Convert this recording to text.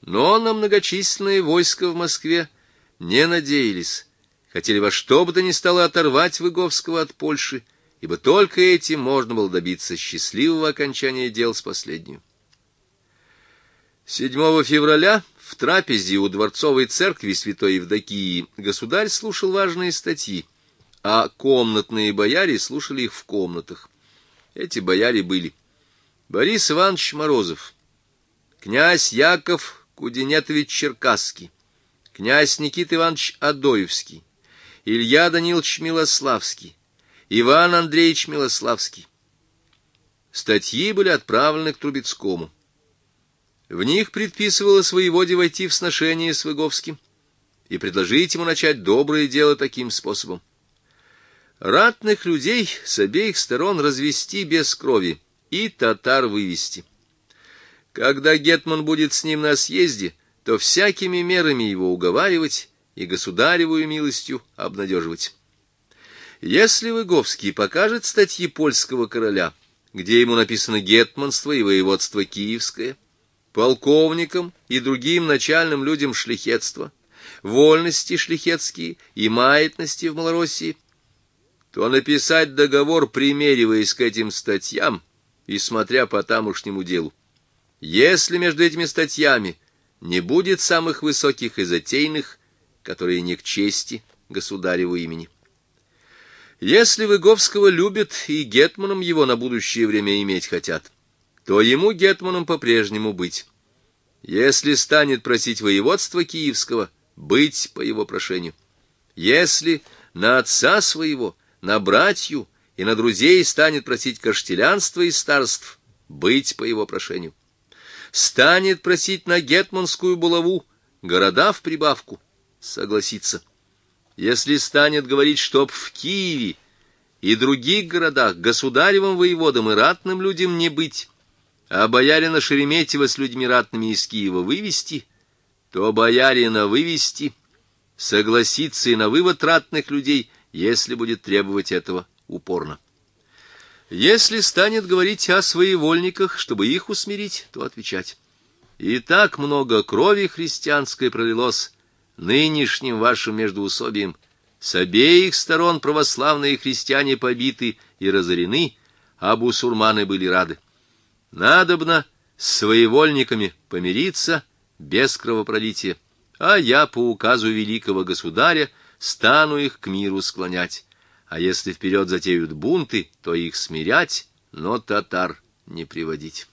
но на многочисленные войска в Москве не надеялись, хотели во что бы то ни стало оторвать Выговского от Польши, ибо только этим можно было добиться счастливого окончания дел с последней. 7 февраля в трапезе у дворцовой церкви святой Евдокии государь слушал важные статьи, а комнатные бояре слушали их в комнатах. Эти бояре были Борис Иванович Морозов, князь Яков Кудинетович Черкасский, князь Никита Иванович Адоевский, Илья Данилович Милославский, Иван Андреевич Милославский. Статьи были отправлены к Трубецкому. В них предписывалось воеводе войти в сношение с Выговским и предложить ему начать доброе дело таким способом: ратных людей с обеих сторон развести без крови и татар вывести. Когда гетман будет с ним на съезде, то всякими мерами его уговаривать и государевую милостью обнадеживать. Если Выговский покажет статьи польского короля, где ему написано гетманство и воеводство киевское, полковникам и другим начальным людям шляхетства, вольности шляхетские и маятности в Малороссии, то написать договор, примериваясь к этим статьям и смотря по тамошнему делу. Если между этими статьями не будет самых высоких и затейных, которые не к чести государеву имени. Если Выговского любят и гетманом его на будущее время иметь хотят, то ему гетманом по-прежнему быть. Если станет просить воеводства киевского, быть по его прошению. Если на отца своего, на братью и на друзей станет просить каштелянства и старств, быть по его прошению. Станет просить на гетманскую булаву города в прибавку, согласиться. Если станет говорить, чтоб в Киеве и других городах государевым воеводам и ратным людям не быть, а боярина Шереметьева с людьми ратными из Киева вывести, то боярина вывести, согласиться и на вывод ратных людей, если будет требовать этого упорно. Если станет говорить о своевольниках, чтобы их усмирить, то отвечать: и так много крови христианской пролилось нынешним вашим междоусобием, с обеих сторон православные христиане побиты и разорены, а бусурманы были рады. Надобно с своевольниками помириться без кровопролития, а я по указу великого государя стану их к миру склонять. А если вперед затеют бунты, то их смирять, но татар не приводить.